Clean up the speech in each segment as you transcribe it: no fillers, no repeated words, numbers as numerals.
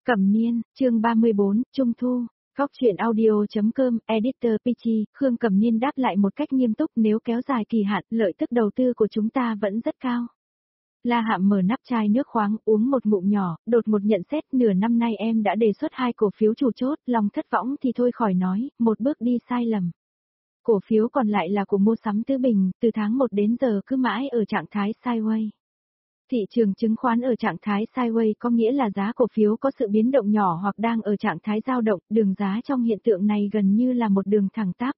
Cẩm Niên, chương 34, Trung Thu, Góc truyện audio.com, Editor Peachy, Khương Cẩm Niên đáp lại một cách nghiêm túc, nếu kéo dài kỳ hạn, lợi tức đầu tư của chúng ta vẫn rất cao. La Hạm mở nắp chai nước khoáng, uống một ngụm nhỏ, đột một nhận xét, nửa năm nay em đã đề xuất 2 cổ phiếu chủ chốt, lòng thất vọng thì thôi khỏi nói, một bước đi sai lầm. Cổ phiếu còn lại là của mua sắm Tứ Bình, từ tháng 1 đến giờ cứ mãi ở trạng thái sideways. Thị trường chứng khoán ở trạng thái sideways có nghĩa là giá cổ phiếu có sự biến động nhỏ hoặc đang ở trạng thái dao động, đường giá trong hiện tượng này gần như là một đường thẳng tắp.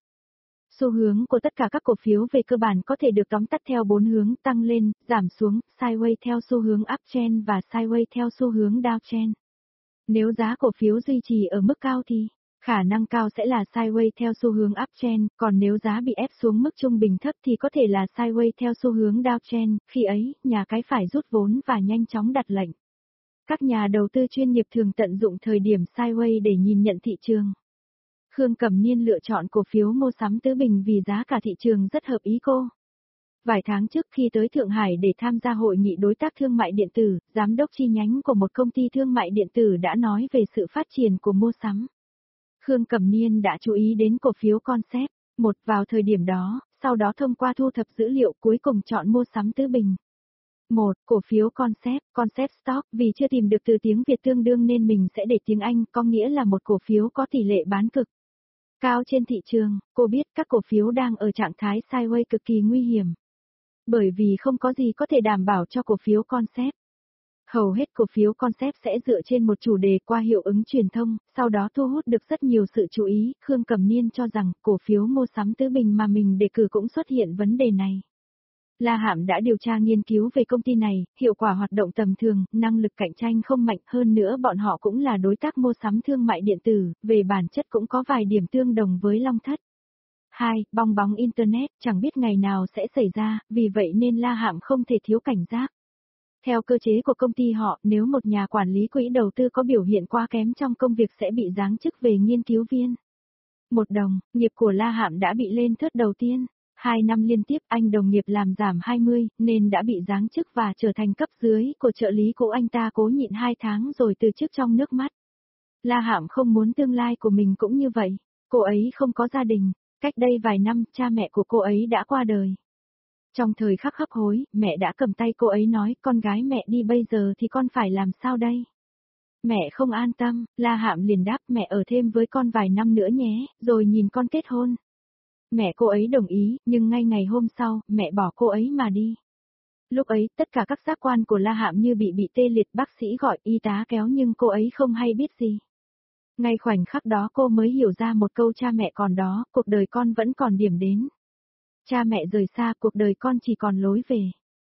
Xu hướng của tất cả các cổ phiếu về cơ bản có thể được tóm tắt theo 4 hướng: tăng lên, giảm xuống, sideways theo xu hướng uptrend và sideways theo xu hướng downtrend. Nếu giá cổ phiếu duy trì ở mức cao thì khả năng cao sẽ là sideways theo xu hướng uptrend, còn nếu giá bị ép xuống mức trung bình thấp thì có thể là sideways theo xu hướng downtrend, khi ấy, nhà cái phải rút vốn và nhanh chóng đặt lệnh. Các nhà đầu tư chuyên nghiệp thường tận dụng thời điểm sideways để nhìn nhận thị trường. Khương Cẩm Niên lựa chọn cổ phiếu mua sắm Tứ Bình vì giá cả thị trường rất hợp ý cô. Vài tháng trước khi tới Thượng Hải để tham gia hội nghị đối tác thương mại điện tử, giám đốc chi nhánh của một công ty thương mại điện tử đã nói về sự phát triển của mua sắm. Khương Cẩm Niên đã chú ý đến cổ phiếu Concept, một vào thời điểm đó, sau đó thông qua thu thập dữ liệu cuối cùng chọn mua sắm Tứ Bình. Một, cổ phiếu Concept Stock, vì chưa tìm được từ tiếng Việt tương đương nên mình sẽ để tiếng Anh, có nghĩa là một cổ phiếu có tỷ lệ bán cực cao trên thị trường. Cô biết các cổ phiếu đang ở trạng thái sideways cực kỳ nguy hiểm. Bởi vì không có gì có thể đảm bảo cho cổ phiếu Concept. Hầu hết cổ phiếu Concept sẽ dựa trên một chủ đề qua hiệu ứng truyền thông, sau đó thu hút được rất nhiều sự chú ý. Khương Cẩm Niên cho rằng cổ phiếu mua sắm Tứ Bình mà mình đề cử cũng xuất hiện vấn đề này. La Hạm đã điều tra nghiên cứu về công ty này, hiệu quả hoạt động tầm thường, năng lực cạnh tranh không mạnh, hơn nữa bọn họ cũng là đối tác mua sắm thương mại điện tử, về bản chất cũng có vài điểm tương đồng với Long Thất. 2. Bong bóng Internet, chẳng biết ngày nào sẽ xảy ra, vì vậy nên La Hạm không thể thiếu cảnh giác. Theo cơ chế của công ty họ, nếu một nhà quản lý quỹ đầu tư có biểu hiện quá kém trong công việc sẽ bị giáng chức về nghiên cứu viên. Một đồng, nghiệp của La Hạm đã bị lên thớt đầu tiên. 2 năm liên tiếp anh đồng nghiệp làm giảm 20, nên đã bị giáng chức và trở thành cấp dưới của trợ lý cũ. Anh ta cố nhịn 2 tháng rồi từ chức trong nước mắt. La Hạm không muốn tương lai của mình cũng như vậy. Cô ấy không có gia đình. Cách đây vài năm, cha mẹ của cô ấy đã qua đời. Trong thời khắc hấp hối, mẹ đã cầm tay cô ấy nói, con gái mẹ đi bây giờ thì con phải làm sao đây? Mẹ không an tâm, La Hạm liền đáp, mẹ ở thêm với con vài năm nữa nhé, rồi nhìn con kết hôn. Mẹ cô ấy đồng ý, nhưng ngay ngày hôm sau, mẹ bỏ cô ấy mà đi. Lúc ấy, tất cả các giác quan của La Hạm như bị tê liệt, bác sĩ gọi y tá kéo nhưng cô ấy không hay biết gì. Ngay khoảnh khắc đó cô mới hiểu ra một câu, cha mẹ còn đó, cuộc đời con vẫn còn điểm đến. Cha mẹ rời xa, cuộc đời con chỉ còn lối về.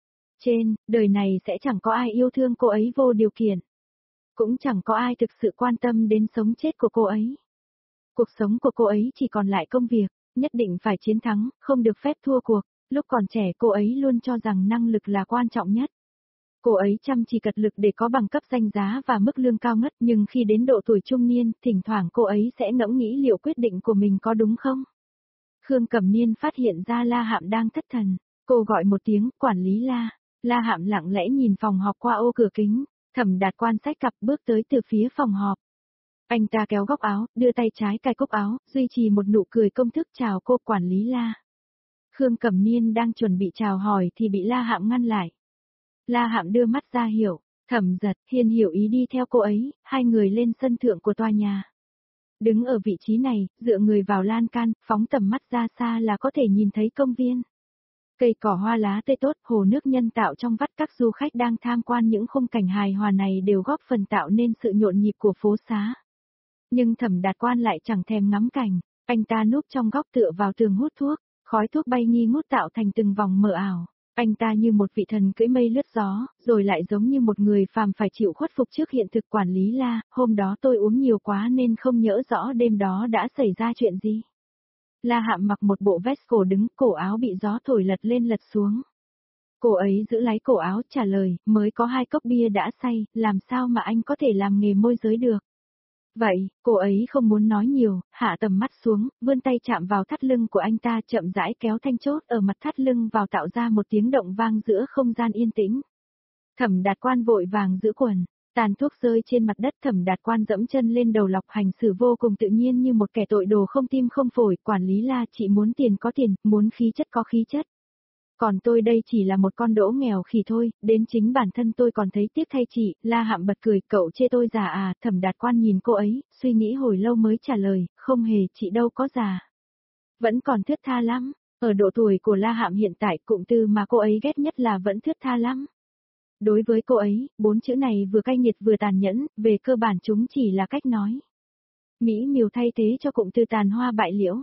Trên đời này sẽ chẳng có ai yêu thương cô ấy vô điều kiện. Cũng chẳng có ai thực sự quan tâm đến sống chết của cô ấy. Cuộc sống của cô ấy chỉ còn lại công việc, nhất định phải chiến thắng, không được phép thua cuộc. Lúc còn trẻ cô ấy luôn cho rằng năng lực là quan trọng nhất. Cô ấy chăm chỉ cật lực để có bằng cấp danh giá và mức lương cao ngất, nhưng khi đến độ tuổi trung niên, thỉnh thoảng cô ấy sẽ ngẫm nghĩ liệu quyết định của mình có đúng không. Khương Cẩm Niên phát hiện ra La Hạm đang thất thần. Cô gọi một tiếng, quản lý La. La Hạm lặng lẽ nhìn phòng họp qua ô cửa kính. Thẩm Đạt quan xách cặp bước tới từ phía phòng họp. Anh ta kéo góc áo, đưa tay trái cài cúc áo, duy trì một nụ cười công thức, chào cô quản lý La. Khương Cẩm Niên đang chuẩn bị chào hỏi thì bị La Hạm ngăn lại. La Hạm đưa mắt ra hiệu, Thẩm Giật, Hiên hiểu ý đi theo cô ấy, hai người lên sân thượng của tòa nhà. Đứng ở vị trí này, dựa người vào lan can, phóng tầm mắt ra xa là có thể nhìn thấy công viên. Cây cỏ hoa lá tươi tốt, hồ nước nhân tạo trong vắt, các du khách đang tham quan những khung cảnh hài hòa này đều góp phần tạo nên sự nhộn nhịp của phố xá. Nhưng Thẩm Đạt Quan lại chẳng thèm ngắm cảnh, anh ta núp trong góc tựa vào tường hút thuốc, khói thuốc bay nghi ngút tạo thành từng vòng mờ ảo. Anh ta như một vị thần cưỡi mây lướt gió, rồi lại giống như một người phàm phải chịu khuất phục trước hiện thực. Quản lý La, hôm đó tôi uống nhiều quá nên không nhớ rõ đêm đó đã xảy ra chuyện gì. La Hạm mặc một bộ vest cổ đứng, cổ áo bị gió thổi lật lên lật xuống. Cô ấy giữ lấy cổ áo trả lời, mới có 2 cốc bia đã say, làm sao mà anh có thể làm nghề môi giới được. Vậy, cô ấy không muốn nói nhiều, hạ tầm mắt xuống, vươn tay chạm vào thắt lưng của anh ta, chậm rãi kéo thanh chốt ở mặt thắt lưng vào tạo ra một tiếng động vang giữa không gian yên tĩnh. Thẩm Đạt Quan vội vàng giữ quần, Tàn thuốc rơi trên mặt đất, Thẩm Đạt Quan dẫm chân lên đầu lọc, hành xử vô cùng tự nhiên như một kẻ tội đồ không tim không phổi. Quản lý La, chị muốn tiền có tiền, muốn khí chất có khí chất. Còn tôi đây chỉ là một con đỗ nghèo khỉ thôi, đến chính bản thân tôi còn thấy tiếc thay chị. La Hạm bật cười, cậu chê tôi già à? Thẩm Đạt Quan nhìn cô ấy, suy nghĩ hồi lâu mới trả lời, không hề, chị đâu có già. Vẫn còn thướt tha lắm. Ở độ tuổi của La Hạm hiện tại, cụm từ mà cô ấy ghét nhất là vẫn thướt tha lắm. Đối với cô ấy, 4 chữ này vừa cay nghiệt vừa tàn nhẫn, về cơ bản chúng chỉ là cách nói. Mỹ miều thay thế cho cụm từ tàn hoa bại liễu.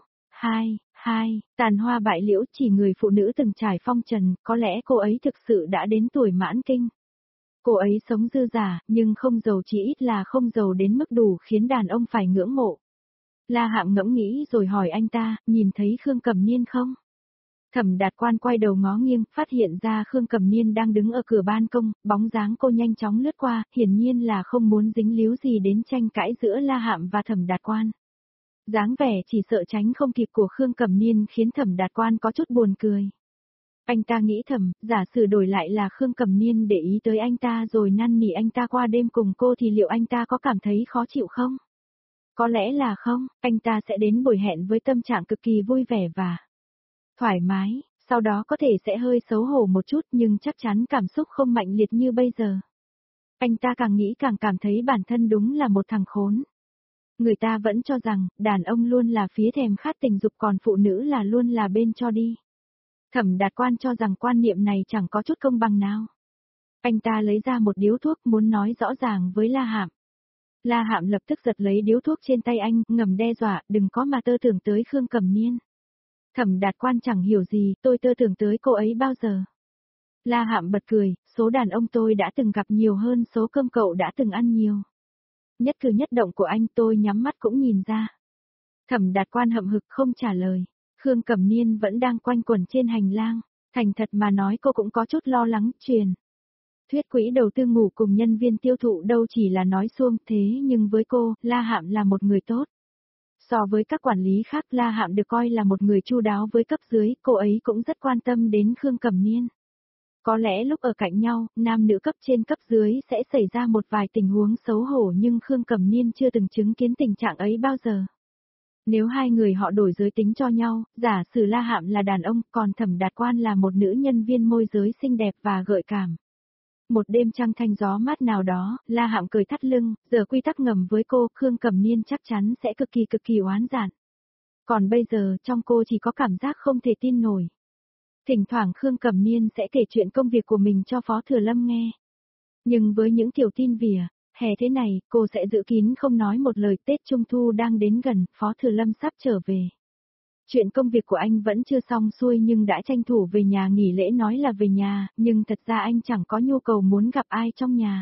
Tàn hoa bại liễu chỉ người phụ nữ từng trải phong trần, có lẽ cô ấy thực sự đã đến tuổi mãn kinh. Cô ấy sống dư giả, nhưng không giàu, chỉ ít là không giàu đến mức đủ khiến đàn ông phải ngưỡng mộ. La Hạm ngẫm nghĩ rồi hỏi anh ta, nhìn thấy Khương Cẩm Niên không? Thẩm Đạt Quan quay đầu ngó nghiêng, phát hiện ra Khương Cẩm Niên đang đứng ở cửa ban công, bóng dáng cô nhanh chóng lướt qua, hiển nhiên là không muốn dính líu gì đến tranh cãi giữa La Hạm và Thẩm Đạt Quan. Dáng vẻ chỉ sợ tránh không kịp của Khương Cẩm Niên khiến Thẩm Đạt Quan có chút buồn cười. Anh ta nghĩ thầm, giả sử đổi lại là Khương Cẩm Niên để ý tới anh ta rồi năn nỉ anh ta qua đêm cùng cô thì liệu anh ta có cảm thấy khó chịu không? Có lẽ là không, anh ta sẽ đến buổi hẹn với tâm trạng cực kỳ vui vẻ và thoải mái, sau đó có thể sẽ hơi xấu hổ một chút nhưng chắc chắn cảm xúc không mạnh liệt như bây giờ. Anh ta càng nghĩ càng cảm thấy bản thân đúng là một thằng khốn. Người ta vẫn cho rằng, đàn ông luôn là phía thèm khát tình dục còn phụ nữ là luôn là bên cho đi. Thẩm Đạt Quan cho rằng quan niệm này chẳng có chút công bằng nào. Anh ta lấy ra một điếu thuốc muốn nói rõ ràng với La Hạm. La Hạm lập tức giật lấy điếu thuốc trên tay anh, ngầm đe dọa, đừng có mà tơ tưởng tới Khương Cẩm Niên. Thẩm Đạt Quan chẳng hiểu gì, tôi tơ tưởng tới cô ấy bao giờ. La Hạm bật cười, số đàn ông tôi đã từng gặp nhiều hơn số cơm cậu đã từng ăn nhiều. Nhất cử nhất động của anh tôi nhắm mắt cũng nhìn ra. Thẩm Đạt Quan hậm hực không trả lời. Khương Cẩm Niên vẫn đang quanh quẩn trên hành lang. Thành thật mà nói cô cũng có chút lo lắng, truyền thuyết quỹ đầu tư ngủ cùng nhân viên tiêu thụ đâu chỉ là nói suông, thế nhưng với cô, La Hạm là một người tốt. So với các quản lý khác, La Hạm được coi là một người chu đáo với cấp dưới, cô ấy cũng rất quan tâm đến Khương Cẩm Niên. Có lẽ lúc ở cạnh nhau, nam nữ cấp trên cấp dưới sẽ xảy ra một vài tình huống xấu hổ nhưng Khương Cẩm Niên chưa từng chứng kiến tình trạng ấy bao giờ. Nếu hai người họ đổi giới tính cho nhau, giả sử La Hạm là đàn ông, còn Thẩm Đạt Quan là một nữ nhân viên môi giới xinh đẹp và gợi cảm. Một đêm trăng thanh gió mát nào đó, La Hạm cười thắt lưng, giờ quy tắc ngầm với cô, Khương Cẩm Niên chắc chắn sẽ cực kỳ oán giận. Còn bây giờ trong cô chỉ có cảm giác không thể tin nổi. Thỉnh thoảng Khương Cẩm Niên sẽ kể chuyện công việc của mình cho Phó Thừa Lâm nghe. Nhưng với những tiểu tin vỉa, hè thế này, cô sẽ giữ kín không nói một lời. Tết Trung Thu đang đến gần, Phó Thừa Lâm sắp trở về. Chuyện công việc của anh vẫn chưa xong xuôi nhưng đã tranh thủ về nhà nghỉ lễ nói là về nhà, nhưng thật ra anh chẳng có nhu cầu muốn gặp ai trong nhà.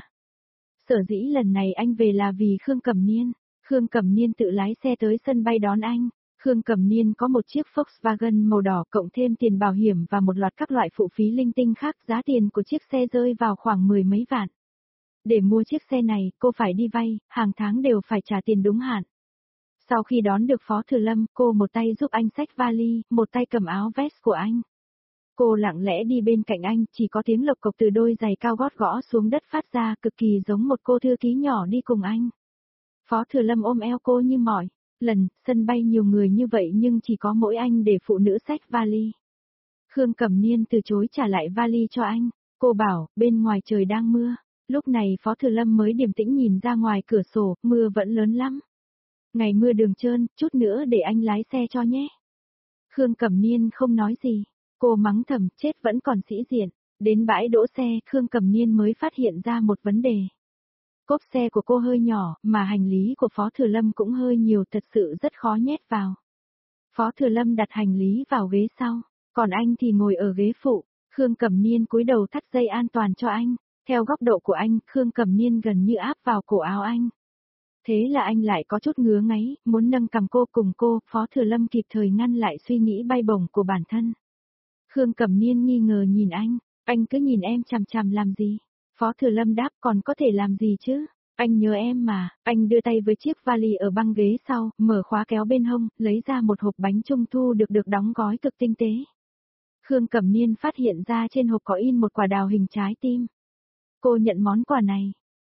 Sở dĩ lần này anh về là vì Khương Cẩm Niên. Khương Cẩm Niên tự lái xe tới sân bay đón anh. Khương Cẩm Niên có một chiếc Volkswagen màu đỏ cộng thêm tiền bảo hiểm và một loạt các loại phụ phí linh tinh khác, giá tiền của chiếc xe rơi vào khoảng 10 mấy vạn. Để mua chiếc xe này, cô phải đi vay, hàng tháng đều phải trả tiền đúng hạn. Sau khi đón được Phó Thừa Lâm, cô một tay giúp anh xách vali, một tay cầm áo vest của anh. Cô lặng lẽ đi bên cạnh anh, chỉ có tiếng lộc cộc từ đôi giày cao gót gõ xuống đất phát ra, cực kỳ giống một cô thư ký nhỏ đi cùng anh. Phó Thừa Lâm ôm eo cô như mọi lần, sân bay nhiều người như vậy nhưng chỉ có mỗi anh để phụ nữ xách vali. Khương Cẩm Niên từ chối trả lại vali cho anh, cô bảo, bên ngoài trời đang mưa. Lúc này Phó Thừa Lâm mới điềm tĩnh nhìn ra ngoài cửa sổ, mưa vẫn lớn lắm. Ngày mưa đường trơn, chút nữa để anh lái xe cho nhé. Khương Cẩm Niên không nói gì, cô mắng thầm, chết vẫn còn sĩ diện. Đến bãi đỗ xe, Khương Cẩm Niên mới phát hiện ra một vấn đề. Cốp xe của cô hơi nhỏ, mà hành lý của Phó Thừa Lâm cũng hơi nhiều, thật sự rất khó nhét vào. Phó Thừa Lâm đặt hành lý vào ghế sau, còn anh thì ngồi ở ghế phụ. Khương Cẩm Niên cúi đầu thắt dây an toàn cho anh. Theo góc độ của anh, Khương Cẩm Niên gần như áp vào cổ áo anh. Thế là anh lại có chút ngứa ngáy, muốn nâng cầm cô cùng cô, Phó Thừa Lâm kịp thời ngăn lại suy nghĩ bay bổng của bản thân. Khương Cẩm Niên nghi ngờ nhìn anh cứ nhìn em chằm chằm làm gì? Phó Thừa Lâm đáp, còn có thể làm gì chứ? Anh nhớ em mà. Anh đưa tay với chiếc vali ở băng ghế sau, mở khóa kéo bên hông, lấy ra một hộp bánh trung thu được đóng gói cực tinh tế. Khương Cẩm Niên phát hiện ra trên hộp có in một quả đào hình trái tim. Cô nhận món quà này,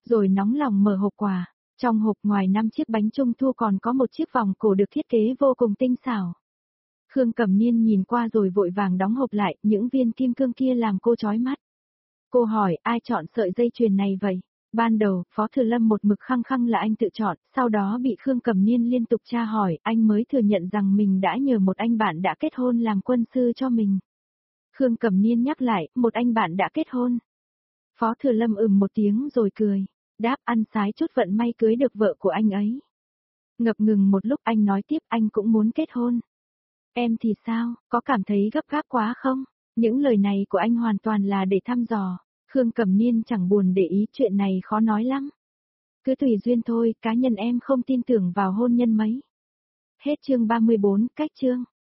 rồi nóng lòng mở hộp quà. Trong hộp ngoài 5 chiếc bánh trung thu còn có một chiếc vòng cổ được thiết kế vô cùng tinh xảo. Khương Cẩm Niên nhìn qua rồi vội vàng đóng hộp lại, những viên kim cương kia làm cô chói mắt. Cô hỏi ai chọn sợi dây chuyền này vậy? Ban đầu, Phó Thừa Lâm một mực khăng khăng là anh tự chọn, sau đó bị Khương Cẩm Niên liên tục tra hỏi, anh mới thừa nhận rằng mình đã nhờ một anh bạn đã kết hôn làm quân sư cho mình. Khương Cẩm Niên nhắc lại, một anh bạn đã kết hôn. Phó Thừa Lâm một tiếng rồi cười, đáp ăn sái chút vận may cưới được vợ của anh ấy. Ngập ngừng một lúc anh nói tiếp anh cũng muốn kết hôn. Em thì sao, có cảm thấy gấp gáp quá không? Những lời này của anh hoàn toàn là để thăm dò. Khương Cẩm Niên chẳng buồn để ý, chuyện này khó nói lắm. Cứ tùy duyên thôi, cá nhân em không tin tưởng vào hôn nhân mấy. Hết chương 34, cách chương.